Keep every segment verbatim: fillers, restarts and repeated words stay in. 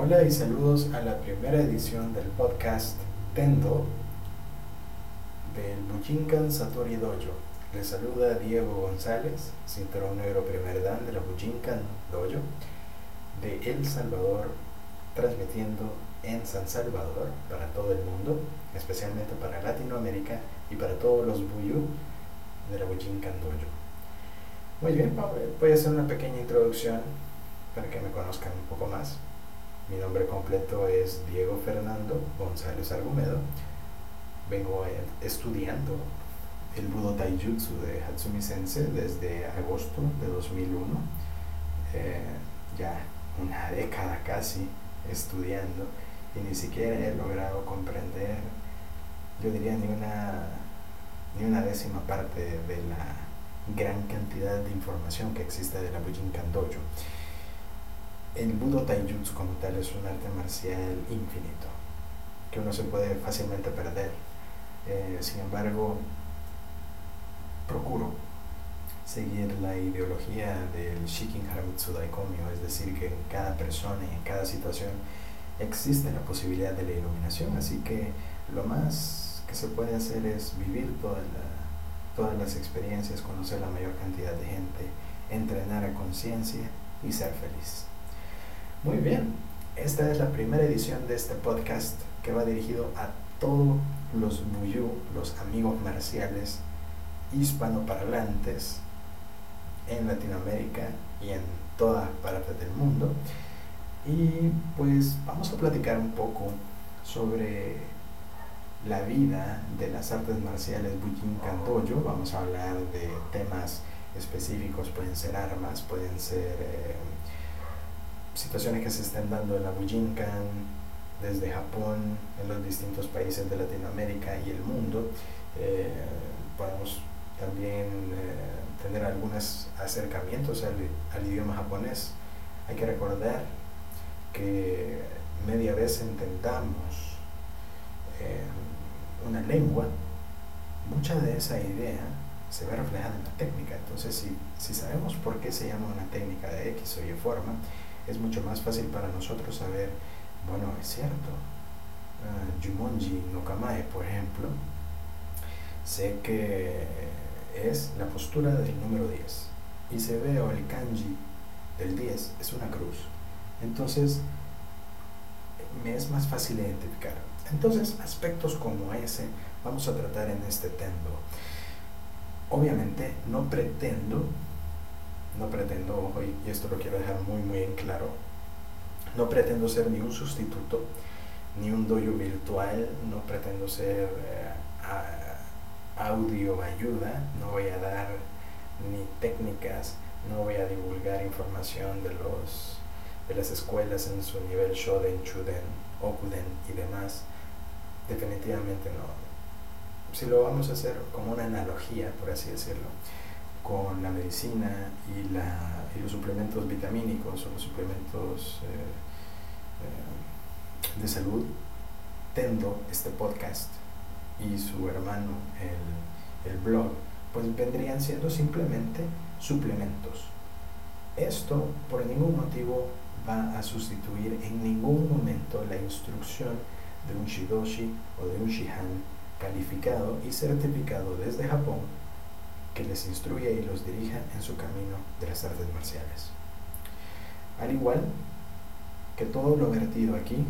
Hola y saludos a la primera edición del podcast Tendo del Bujinkan Satori Dojo. Les saluda Diego González, cinturón negro primer dan de la Bujinkan Dojo de El Salvador, transmitiendo en San Salvador para todo el mundo, especialmente para Latinoamérica y para todos los Buyu de la Bujinkan Dojo. Muy bien, voy a hacer una pequeña introducción para que me conozcan un poco más. Mi nombre completo es Diego Fernando González Argumedo. Vengo estudiando el Budo Taijutsu de Hatsumi Sensei desde agosto de dos mil uno. Eh, ya una década casi estudiando y ni siquiera he logrado comprender, yo diría, ni una, ni una décima parte de la gran cantidad de información que existe de la Bujinkan Dojo. El Budo Taijutsu como tal es un arte marcial infinito, que uno se puede fácilmente perder. Eh, sin embargo, procuro seguir la ideología del Shikin Haramitsu Daikomyo, es decir, que en cada persona y en cada situación existe la posibilidad de la iluminación, así que lo más que se puede hacer es vivir toda la, todas las experiencias, conocer la mayor cantidad de gente, entrenar a conciencia y ser feliz. Muy bien, esta es la primera edición de este podcast que va dirigido a todos los Buyu, los amigos marciales hispanoparlantes en Latinoamérica y en todas partes del mundo. Y pues vamos a platicar un poco sobre la vida de las artes marciales Bujinkan Dojo. Vamos a hablar de temas específicos, pueden ser armas, pueden ser eh, situaciones que se están dando en la Bujinkan desde Japón, en los distintos países de Latinoamérica y el mundo. Eh, podemos también eh, tener algunos acercamientos al, al idioma japonés. Hay que recordar que media vez entendamos eh, una lengua, mucha de esa idea se ve reflejada en la técnica. Entonces, si, si sabemos por qué se llama una técnica de X o Y forma, es mucho más fácil para nosotros saber, bueno, es cierto, uh, Jumonji no Kamae, por ejemplo, sé que es la postura del número diez, y se ve o el kanji del diez es una cruz. Entonces, me es más fácil identificar. Entonces, aspectos como ese vamos a tratar en este tendo. Obviamente, no pretendo No pretendo, ojo, y esto lo quiero dejar muy muy en claro, no pretendo ser ni un sustituto, ni un dojo virtual, no pretendo ser eh, a, audio ayuda, no voy a dar ni técnicas, no voy a divulgar información de los de las escuelas en su nivel Shoden, Chuden, Okuden y demás. Definitivamente no. Si lo vamos a hacer como una analogía, por así decirlo, con la medicina y, la, y los suplementos vitamínicos o los suplementos eh, eh, de salud, Tendo, este podcast, y su hermano, el, el blog, pues vendrían siendo simplemente suplementos. Esto por ningún motivo va a sustituir en ningún momento la instrucción de un Shidoshi o de un Shihan calificado y certificado desde Japón, que les instruya y los dirija en su camino de las artes marciales. Al igual que todo lo vertido aquí,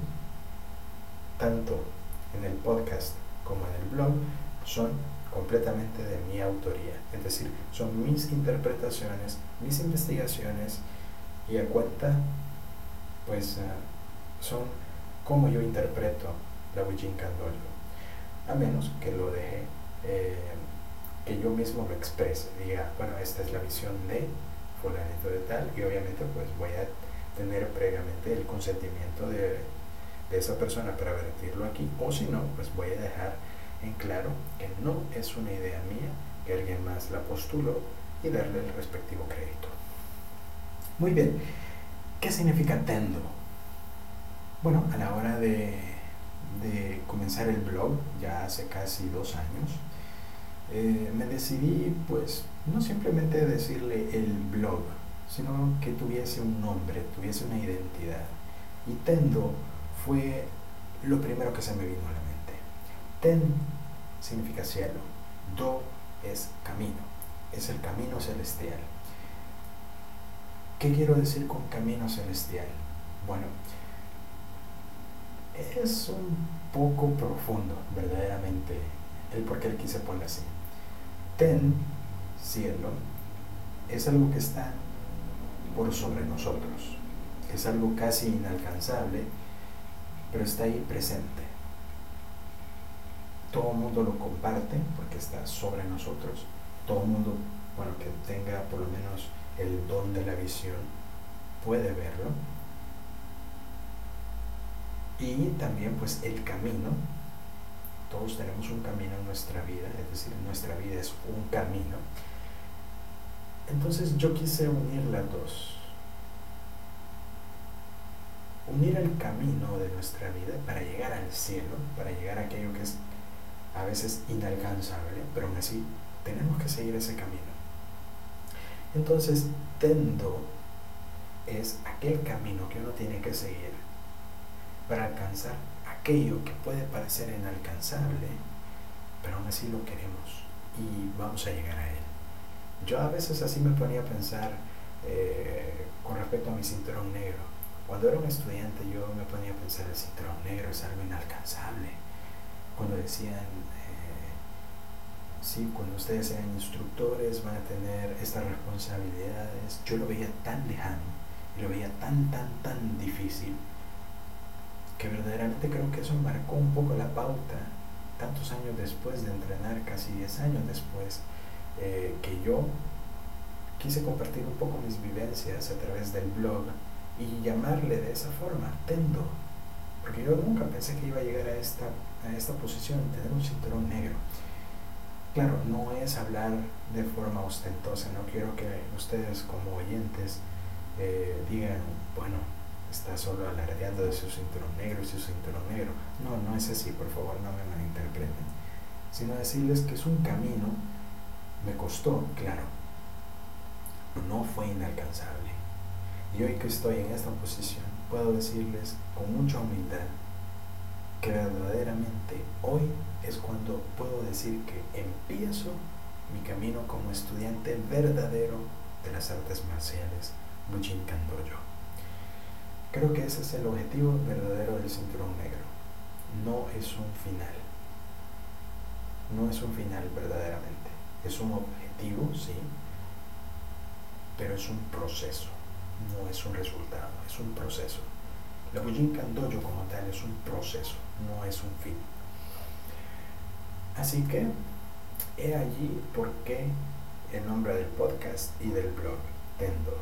tanto en el podcast como en el blog, son completamente de mi autoría, es decir, son mis interpretaciones, mis investigaciones, y a cuenta, pues, uh, son como yo interpreto la Bujinkan Dojo, a menos que lo deje eh, que yo mismo lo exprese, diga, bueno, esta es la visión de fulanito de tal, y obviamente pues voy a tener previamente el consentimiento de, de esa persona para vertirlo aquí, o si no, pues voy a dejar en claro que no es una idea mía, que alguien más la postuló, y darle el respectivo crédito. Muy bien, ¿qué significa Tendo? Bueno, a la hora de, de comenzar el blog, ya hace casi dos años, Eh, me decidí, pues, no simplemente decirle el blog, sino que tuviese un nombre, tuviese una identidad. Y tendo fue lo primero que se me vino a la mente. Ten significa cielo, do es camino, es el camino celestial. ¿Qué quiero decir con camino celestial? Bueno, es un poco profundo, verdaderamente, el por qué le quise poner así. Ten, cielo, es algo que está por sobre nosotros, es algo casi inalcanzable, pero está ahí presente. Todo el mundo lo comparte porque está sobre nosotros. Todo el mundo, bueno, que tenga por lo menos el don de la visión, puede verlo. Y también pues el camino, todos tenemos un camino en nuestra vida, es decir, nuestra vida es un camino. Entonces yo quise unir las dos, unir el camino de nuestra vida para llegar al cielo, para llegar a aquello que es a veces inalcanzable, pero aún así tenemos que seguir ese camino. Entonces, tendo es aquel camino que uno tiene que seguir para alcanzar aquello que puede parecer inalcanzable, pero aún así lo queremos y vamos a llegar a él. Yo a veces así me ponía a pensar eh, con respecto a mi cinturón negro. Cuando era un estudiante yo me ponía a pensar el cinturón negro es algo inalcanzable. Cuando decían, eh, sí, cuando ustedes sean instructores van a tener estas responsabilidades, yo lo veía tan lejano y lo veía tan, tan, tan difícil, que verdaderamente creo que eso marcó un poco la pauta, tantos años después de entrenar, casi diez años después, eh, que yo quise compartir un poco mis vivencias a través del blog y llamarle de esa forma, tendo, porque yo nunca pensé que iba a llegar a esta, a esta posición, tener un cinturón negro. Claro, no es hablar de forma ostentosa, no quiero que ustedes como oyentes eh, digan, bueno, está solo alardeando de su cinturón negro y su cinturón negro. No, no es así, por favor, no me malinterpreten. Sino decirles que es un camino, me costó, claro, no fue inalcanzable. Y hoy que estoy en esta posición, puedo decirles con mucha humildad que verdaderamente hoy es cuando puedo decir que empiezo mi camino como estudiante verdadero de las artes marciales Bujinkan Dojo. Creo que ese es el objetivo verdadero del cinturón negro. No es un final. No es un final verdaderamente. Es un objetivo, sí, pero es un proceso. No es un resultado, es un proceso. La Bujinkan Dojo como tal es un proceso, no es un fin. Así que, he allí por qué el nombre del podcast y del blog, Tendo.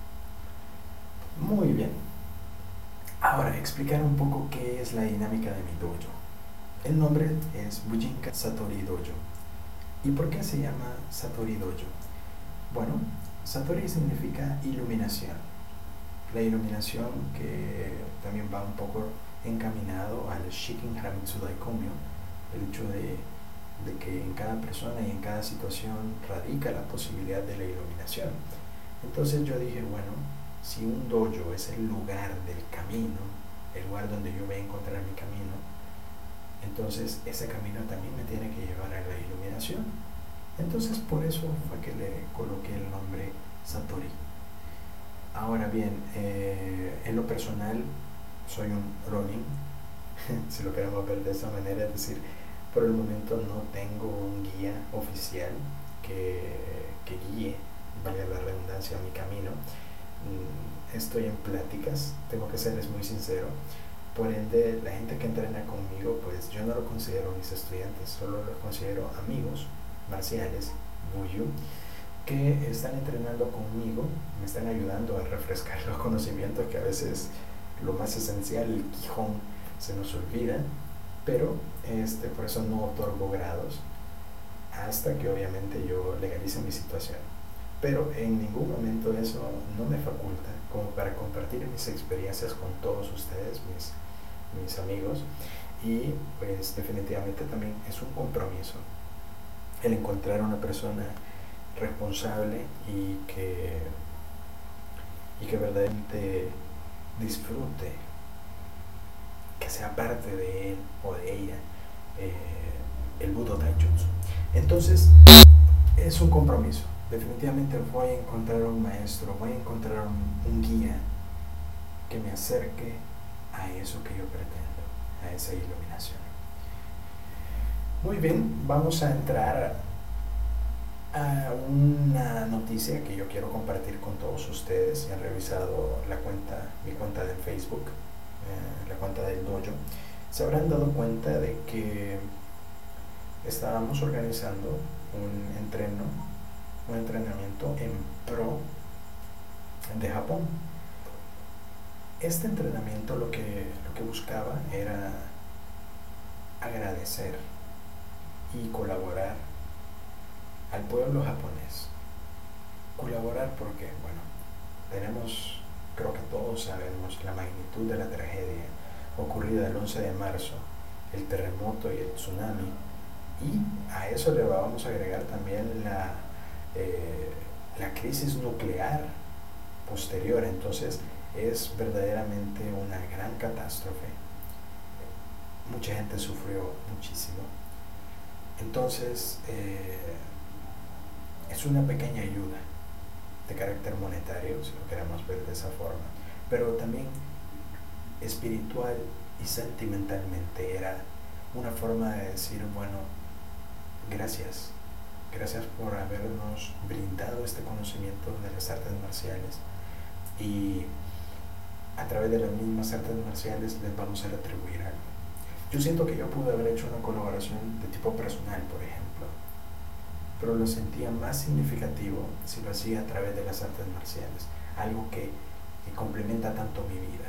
Muy bien. Ahora, explicar un poco qué es la dinámica de mi dojo. El nombre es Bujinkan Satori Dojo. ¿Y por qué se llama Satori Dojo? Bueno, Satori significa iluminación. La iluminación que también va un poco encaminado al Shikin Haramitsu Daikomyo, el hecho de, de que en cada persona y en cada situación radica la posibilidad de la iluminación. Entonces yo dije, bueno, si un dojo es el lugar del camino, el lugar donde yo voy a encontrar mi camino, entonces ese camino también me tiene que llevar a la iluminación. Entonces por eso fue que le coloqué el nombre Satori. Ahora bien, eh, en lo personal soy un Ronin, si lo queremos ver de esa manera, es decir, por el momento no tengo un guía oficial que, que guíe, valga la redundancia, mi camino. Estoy en pláticas, tengo que serles muy sincero. Por ende, la gente que entrena conmigo, pues yo no lo considero mis estudiantes, solo los considero amigos marciales, Buyu, que están entrenando conmigo, me están ayudando a refrescar los conocimientos, que a veces lo más esencial, el Quijón, se nos olvida, pero este, por eso no otorgo grados hasta que obviamente yo legalice mi situación. Pero en ningún momento eso no me faculta como para compartir mis experiencias con todos ustedes, mis, mis amigos, y pues definitivamente también es un compromiso el encontrar una persona responsable y que, y que verdaderamente disfrute que sea parte de él o de ella eh, el Budo Taijutsu. Entonces, es un compromiso. Definitivamente voy a encontrar un maestro, voy a encontrar un, un guía que me acerque a eso que yo pretendo, a esa iluminación. Muy bien, vamos a entrar a una noticia que yo quiero compartir con todos ustedes. Si han revisado la cuenta, mi cuenta de Facebook, eh, la cuenta del dojo, se habrán dado cuenta de que estábamos organizando un entreno, un entrenamiento en pro de Japón. Este entrenamiento lo que, lo que buscaba era agradecer y colaborar al pueblo japonés. Colaborar porque, bueno, tenemos, creo que todos sabemos la magnitud de la tragedia ocurrida el once de marzo, el terremoto y el tsunami, y a eso le vamos a agregar también la, eh, la crisis nuclear posterior. Entonces es verdaderamente una gran catástrofe. Mucha gente sufrió muchísimo. Entonces eh, es una pequeña ayuda de carácter monetario, si lo queremos ver de esa forma, pero también espiritual y sentimentalmente era una forma de decir, bueno, gracias, gracias por habernos brindado este conocimiento de las artes marciales, y a través de las mismas artes marciales les vamos a retribuir algo. Yo siento que yo pude haber hecho una colaboración de tipo personal, por ejemplo, pero lo sentía más significativo si lo hacía a través de las artes marciales, algo que, que complementa tanto mi vida.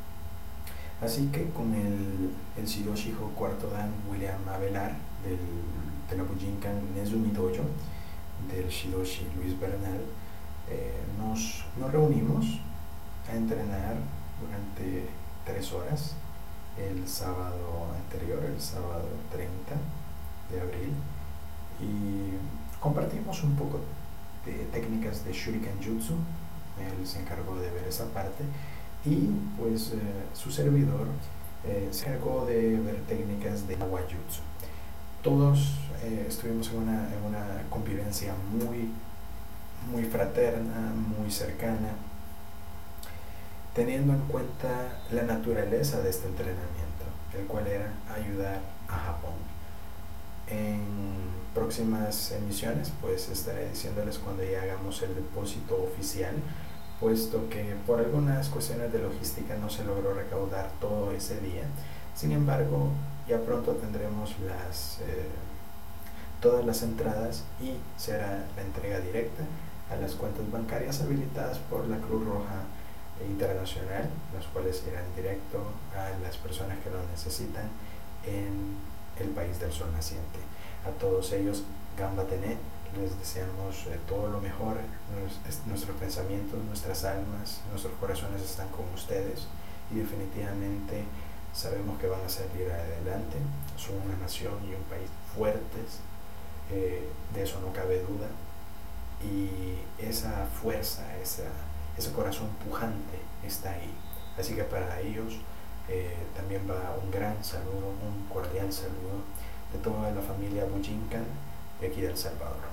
Así que con el, el Shidoshi Ho Cuarto Dan William Avelar del, de la Bujinkan Nezumi Dojo, del Shidoshi Luis Bernal, eh, nos, nos reunimos a entrenar durante tres horas el sábado anterior, el sábado treinta de abril, y compartimos un poco de técnicas de Shuriken Jutsu. Él se encargó de ver esa parte, y pues eh, su servidor eh, se encargó de ver técnicas de Nawa Jutsu. Todos eh, estuvimos en una, en una convivencia muy, muy fraterna, muy cercana, teniendo en cuenta la naturaleza de este entrenamiento, el cual era ayudar a Japón. En próximas emisiones pues estaré diciéndoles cuando ya hagamos el depósito oficial, puesto que por algunas cuestiones de logística no se logró recaudar todo ese día. Sin embargo, ya pronto tendremos las, eh, todas las entradas, y será la entrega directa a las cuentas bancarias habilitadas por la Cruz Roja Internacional, las cuales irán directo a las personas que lo necesitan en el país del sol naciente. A todos ellos, Gamba Tené, les deseamos eh, todo lo mejor. Nos, nuestros pensamientos, nuestras almas, nuestros corazones están con ustedes, y definitivamente sabemos que van a salir adelante. Son una nación y un país fuertes, eh, de eso no cabe duda, y esa fuerza, esa ese corazón pujante está ahí. Así que para ellos eh, también va un gran saludo, un cordial saludo de toda la familia Bujinkan de aquí de El Salvador.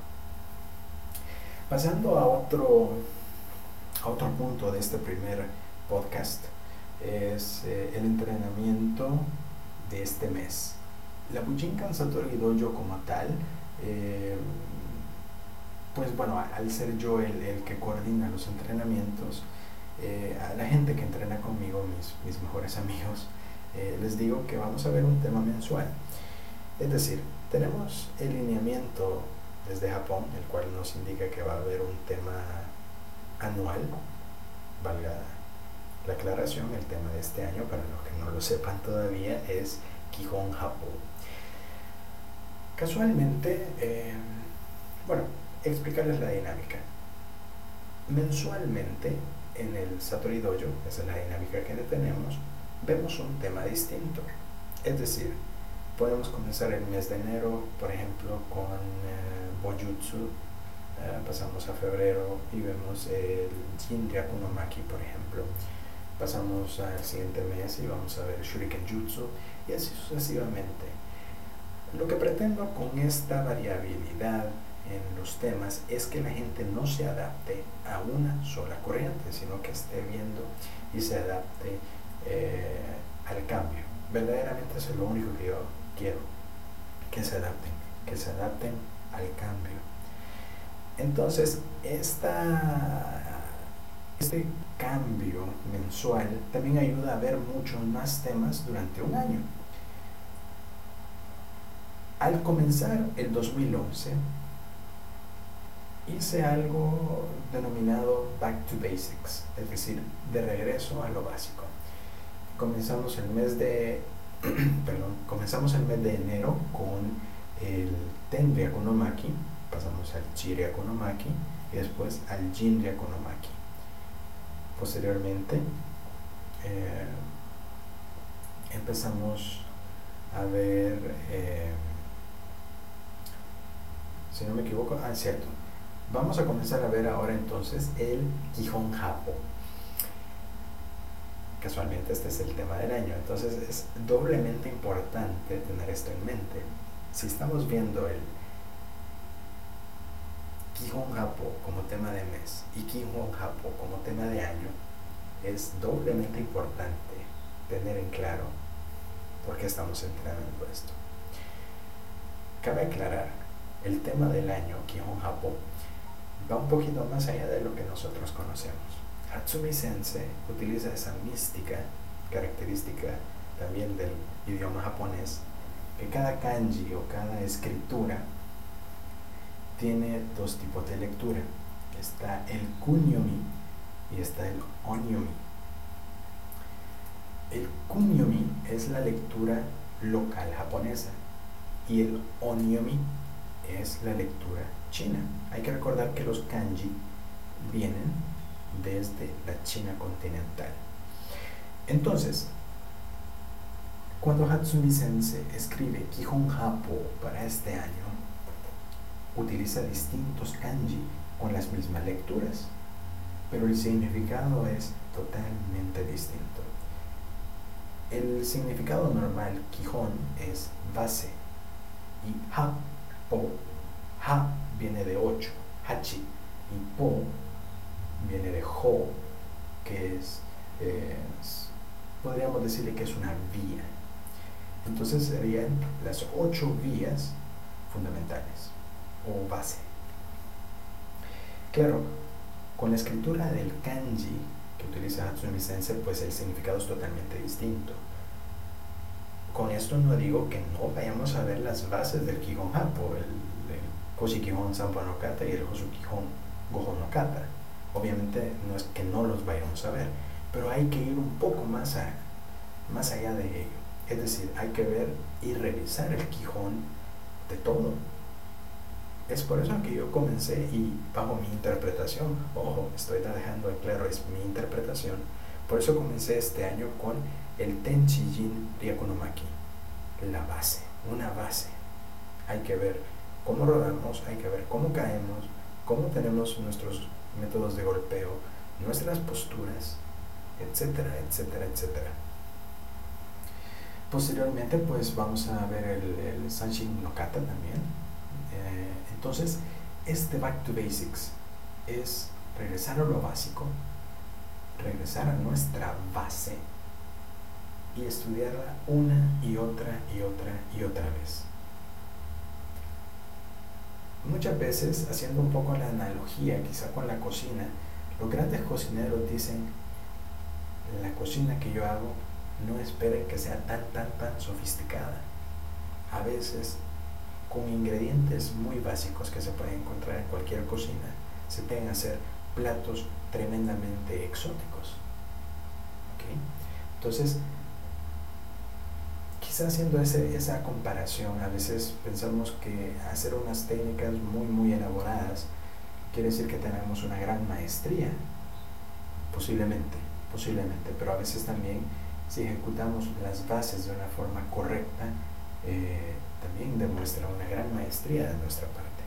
Pasando a otro, a otro punto de este primer podcast, es eh, el entrenamiento de este mes. La Bujinkan Satori Dojo como tal, eh, pues bueno, al ser yo el, el que coordina los entrenamientos, eh, a la gente que entrena conmigo, mis, mis mejores amigos, eh, les digo que vamos a ver un tema mensual. Es decir, tenemos el lineamiento desde Japón, el cual nos indica que va a haber un tema anual, valga la aclaración. El tema de este año, para los que no lo sepan todavía, es Kihon Japón. Casualmente, eh, bueno, explicarles la dinámica. Mensualmente en el Satori Dojo, esa es la dinámica que tenemos, vemos un tema distinto. Es decir, podemos comenzar el mes de enero, por ejemplo, con eh, Bojutsu, eh, pasamos a febrero y vemos el Jinryaku no Maki, por ejemplo. pasamos al siguiente mes y vamos a ver Shuriken Jutsu, y así sucesivamente. Lo que pretendo con esta variabilidad en los temas es que la gente no se adapte a una sola corriente, sino que esté viendo y se adapte eh, al cambio. Verdaderamente eso es lo único que yo quiero, que se adapten, que se adapten al cambio. Entonces, esta, este cambio mensual también ayuda a ver muchos más temas durante un año. Al comenzar el dos mil once, hice algo denominado Back to Basics, es decir, de regreso a lo básico. Comenzamos el mes de, perdón, comenzamos el mes de enero con el Ten Ryaku no Maki, pasamos al Chi Ryaku no Maki y después al Jin Ryaku no Maki. Posteriormente eh, empezamos a ver, eh, si no me equivoco, ah, cierto, vamos a comenzar a ver ahora entonces el Kihon Happo. Casualmente este es el tema del año, entonces es doblemente importante tener esto en mente. Si estamos viendo el Kihon Happo como tema de mes y Kihon Happo como tema de año, es doblemente importante tener en claro por qué estamos entrenando esto. Cabe aclarar, el tema del año Kihon Happo va un poquito más allá de lo que nosotros conocemos. Hatsumi Sensei utiliza esa mística característica también del idioma japonés, que cada kanji o cada escritura tiene dos tipos de lectura. Está el kunyomi y está el onyomi. El kunyomi es la lectura local japonesa y el onyomi es la lectura china. Hay que recordar que los kanji vienen desde la China continental. Entonces, cuando Hatsumi Sensei escribe Kihon Happo para este año, utiliza distintos kanji con las mismas lecturas, pero el significado es totalmente distinto. El significado normal, Kihon, es base, y Happo, Ha viene de ocho, Hachi, y Po viene de Ho, que es, eh, podríamos decirle que es una vía. Entonces serían las ocho vías fundamentales o base. Claro, con la escritura del kanji que utiliza Hatsumi Sensei, pues el significado es totalmente distinto. Con esto no digo que no vayamos a ver las bases del Kihon Happo, el, el Koshi Kihon Sanpo no Kata y el Hosu Kihon Goho no Kata. Obviamente no es que no los vayamos a ver, pero hay que ir un poco más, a, más allá de ello. Es decir, hay que ver y revisar el Kihon de todo. Es por eso que yo comencé, y bajo mi interpretación, ojo, estoy dejando claro, es mi interpretación, por eso comencé este año con el Tenchi Jin Ryaku no Maki, la base, una base. Hay que ver cómo rodamos, hay que ver cómo caemos, cómo tenemos nuestros métodos de golpeo, nuestras posturas, etcétera, etcétera, etcétera. Posteriormente, pues vamos a ver el, el Sanshin no Kata también. Eh, entonces, este Back to Basics es regresar a lo básico, regresar a nuestra base y estudiarla una y otra y otra y otra vez. Muchas veces, haciendo un poco la analogía quizá con la cocina, los grandes cocineros dicen: la cocina que yo hago no esperen que sea tan tan tan sofisticada. A veces, con ingredientes muy básicos que se pueden encontrar en cualquier cocina, se pueden hacer platos tremendamente exóticos. ¿Okay? Entonces, quizá haciendo ese, esa comparación, a veces pensamos que hacer unas técnicas muy muy elaboradas quiere decir que tenemos una gran maestría. Posiblemente, posiblemente, pero a veces también, si ejecutamos las bases de una forma correcta, eh, también demuestra una gran maestría de nuestra parte.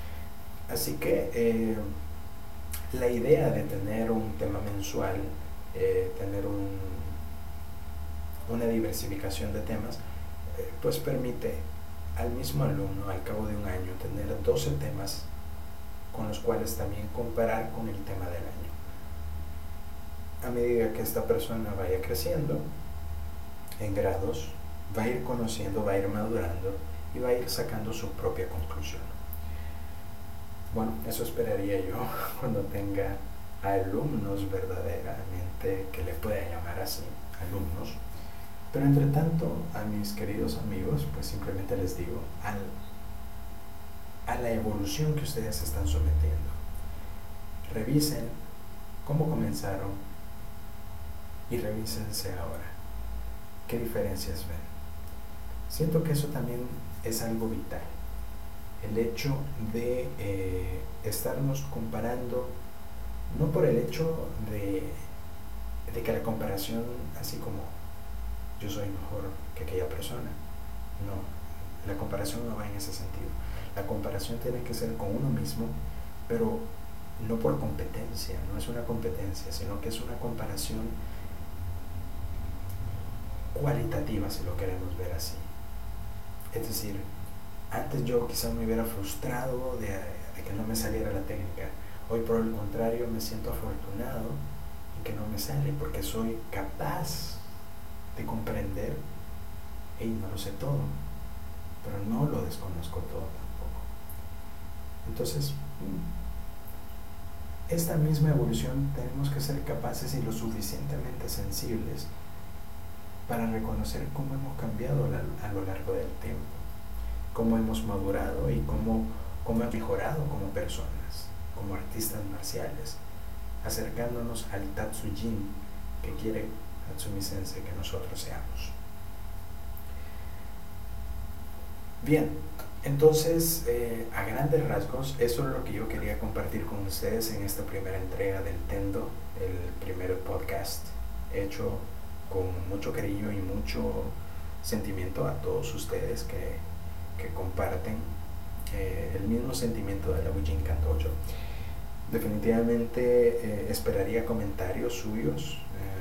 Así que eh, la idea de tener un tema mensual eh, tener un, una diversificación de temas, eh, pues permite al mismo alumno al cabo de un año tener doce temas con los cuales también comparar con el tema del año. A medida que esta persona vaya creciendo en grados, va a ir conociendo, va a ir madurando y va a ir sacando su propia conclusión. Bueno, eso esperaría yo cuando tenga alumnos verdaderamente, que le pueda llamar así, alumnos. Pero entre tanto, a mis queridos amigos, pues simplemente les digo, al, a la evolución que ustedes se están sometiendo, revisen cómo comenzaron y revísense ahora. ¿Qué diferencias ven? Siento que eso también es algo vital. El hecho de eh, estarnos comparando, no por el hecho de, de que la comparación, así como yo soy mejor que aquella persona, no, la comparación no va en ese sentido. La comparación tiene que ser con uno mismo, pero no por competencia, no es una competencia, sino que es una comparación cualitativa, si lo queremos ver así. Es decir, antes yo quizás me hubiera frustrado de, de que no me saliera la técnica. Hoy por el contrario me siento afortunado en que no me sale, porque soy capaz de comprender, y no lo sé todo, pero no lo desconozco todo tampoco. Entonces, esta misma evolución tenemos que ser capaces y lo suficientemente sensibles para reconocer cómo hemos cambiado a lo largo del tiempo, cómo hemos madurado y cómo, cómo hemos mejorado como personas, como artistas marciales, acercándonos al Tatsujin que quiere Tatsumi Sensei que nosotros seamos. Bien, entonces eh, a grandes rasgos eso es lo que yo quería compartir con ustedes en esta primera entrega del Tendo, el primer podcast hecho con mucho cariño y mucho sentimiento a todos ustedes que, que comparten eh, el mismo sentimiento de la Bujinkan Dojo. Definitivamente eh, esperaría comentarios suyos.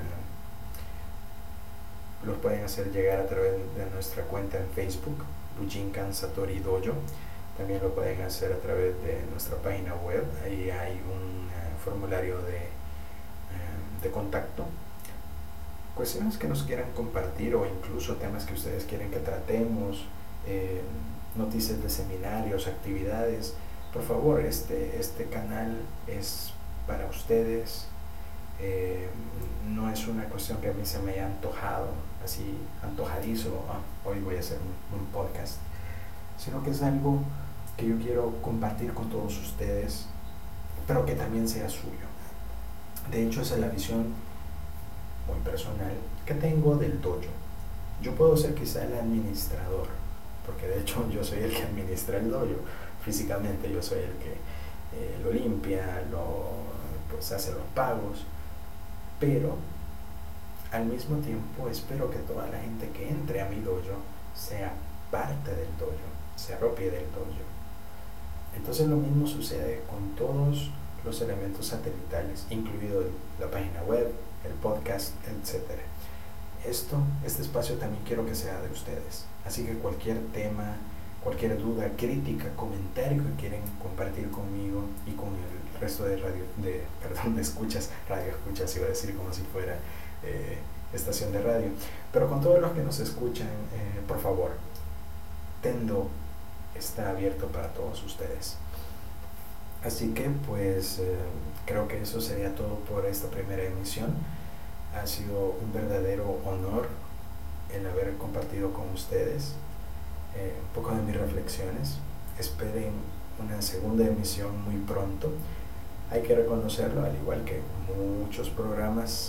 Eh, los pueden hacer llegar a través de nuestra cuenta en Facebook, Bujinkan Satori Dojo. También lo pueden hacer a través de nuestra página web. Ahí hay un eh, formulario de, eh, de contacto. Cuestiones que nos quieran compartir o incluso temas que ustedes quieren que tratemos, eh, noticias de seminarios, actividades. Por favor, este, este canal es para ustedes. Eh, no es una cuestión que a mí se me haya antojado, así antojadizo, ah, hoy voy a hacer un, un podcast, sino que es algo que yo quiero compartir con todos ustedes, pero que también sea suyo. De hecho, esa es la visión muy personal que tengo del dojo. Yo puedo ser quizá el administrador, porque de hecho yo soy el que administra el dojo físicamente, yo soy el que eh, lo limpia, lo, pues hace los pagos, pero al mismo tiempo espero que toda la gente que entre a mi dojo sea parte del dojo, se apropie del dojo. Entonces lo mismo sucede con todos los elementos satelitales, incluido la página web, el podcast, etcétera. Esto, este espacio también quiero que sea de ustedes. Así que cualquier tema, cualquier duda, crítica, comentario que quieren compartir conmigo y con el resto de radio, de, perdón, de escuchas, radio escuchas, iba a decir como si fuera eh, estación de radio, pero con todos los que nos escuchan, eh, por favor, Tendo está abierto para todos ustedes. Así que pues eh, creo que eso sería todo por esta primera emisión. Ha sido un verdadero honor el haber compartido con ustedes eh, un poco de mis reflexiones. Esperen una segunda emisión muy pronto. Hay que reconocerlo, al igual que muchos programas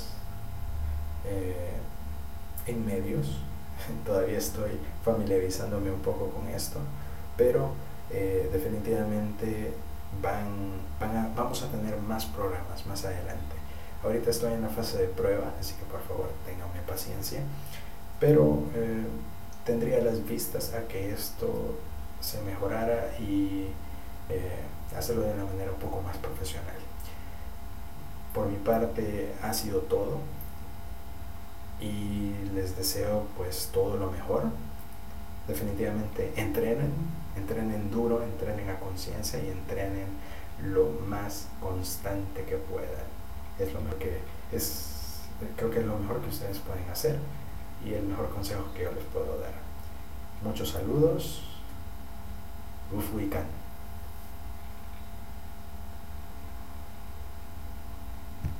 eh, en medios, todavía estoy familiarizándome un poco con esto, pero eh, definitivamente van, van a, vamos a tener más programas más adelante. Ahorita estoy en la fase de prueba, así que por favor ténganme paciencia, pero eh, tendría las vistas a que esto se mejorara y eh, hacerlo de una manera un poco más profesional. por mi parte ha sido todo y les deseo pues todo lo mejor. Definitivamente entrenen, entrenen duro, entrenen a conciencia y entrenen lo más constante que puedan. Es lo mejor que es, creo que es lo mejor que ustedes pueden hacer y el mejor consejo que yo les puedo dar. Muchos saludos. Uf, we can.